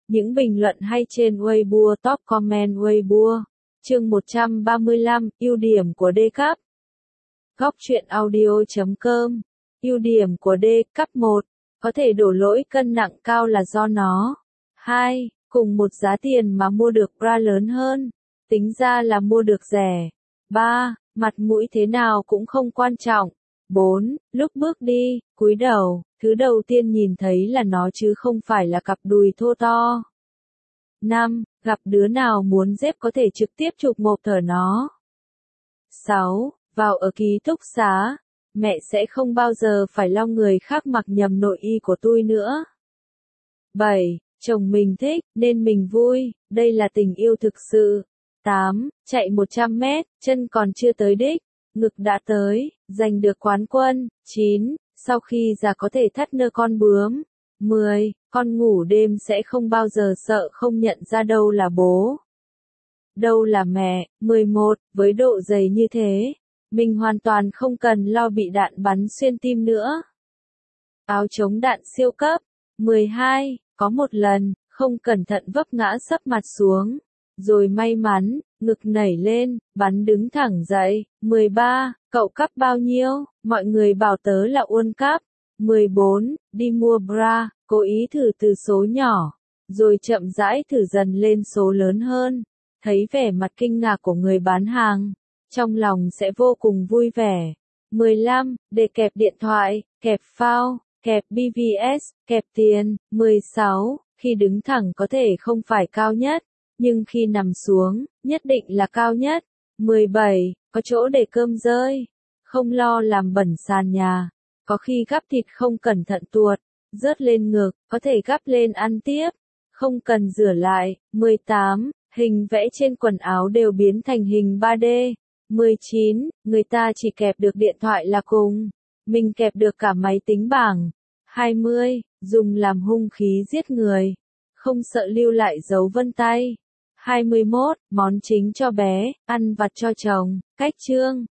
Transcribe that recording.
Những bình luận hay trên Weibo, top comment Weibo. Chương 135, ưu điểm của D-Cup. Góc truyện audio.com. Ưu điểm của D-Cup 1. Có thể đổ lỗi cân nặng cao là do nó. 2. Cùng một giá tiền mà mua được bra lớn hơn. Tính ra là mua được rẻ. 3. Mặt mũi thế nào cũng không quan trọng. 4. Lúc bước đi, cúi đầu, thứ đầu tiên nhìn thấy là nó chứ không phải là cặp đùi thô to. 5. Gặp đứa nào muốn dép có thể trực tiếp chụp một thở nó. 6. Vào ở ký túc xá, mẹ sẽ không bao giờ phải lo người khác mặc nhầm nội y của tôi nữa. 7. Chồng mình thích, nên mình vui, đây là tình yêu thực sự. 8. Chạy 100 mét, chân còn chưa tới đích, ngực đã tới, giành được quán quân. 9. Sau khi già có thể thắt nơ con bướm. 10. Con ngủ đêm sẽ không bao giờ sợ không nhận ra đâu là bố, đâu là mẹ. 11. Với độ dày như thế, mình hoàn toàn không cần lo bị đạn bắn xuyên tim nữa. Áo chống đạn siêu cấp. 12. Có một lần, không cẩn thận vấp ngã sấp mặt xuống, rồi may mắn, ngực nảy lên, bắn đứng thẳng dậy. 13. Cậu cắp bao nhiêu? Mọi người bảo tớ là Uôn cắp. 14. Đi mua bra, cố ý thử từ số nhỏ, rồi chậm rãi thử dần lên số lớn hơn. Thấy vẻ mặt kinh ngạc của người bán hàng, trong lòng sẽ vô cùng vui vẻ. 15. Để kẹp điện thoại, kẹp phao, kẹp BBS, kẹp tiền. 16. Khi đứng thẳng có thể không phải cao nhất, nhưng khi nằm xuống, nhất định là cao nhất. 17. Có chỗ để cơm rơi, không lo làm bẩn sàn nhà. Có khi gắp thịt không cẩn thận tuột, rớt lên ngực, có thể gắp lên ăn tiếp, không cần rửa lại. 18. Hình vẽ trên quần áo đều biến thành hình 3D. 19. Người ta chỉ kẹp được điện thoại là cùng, mình kẹp được cả máy tính bảng. 20. Dùng làm hung khí giết người, không sợ lưu lại dấu vân tay. 21. Món chính cho bé, ăn vặt cho chồng. Cách chương.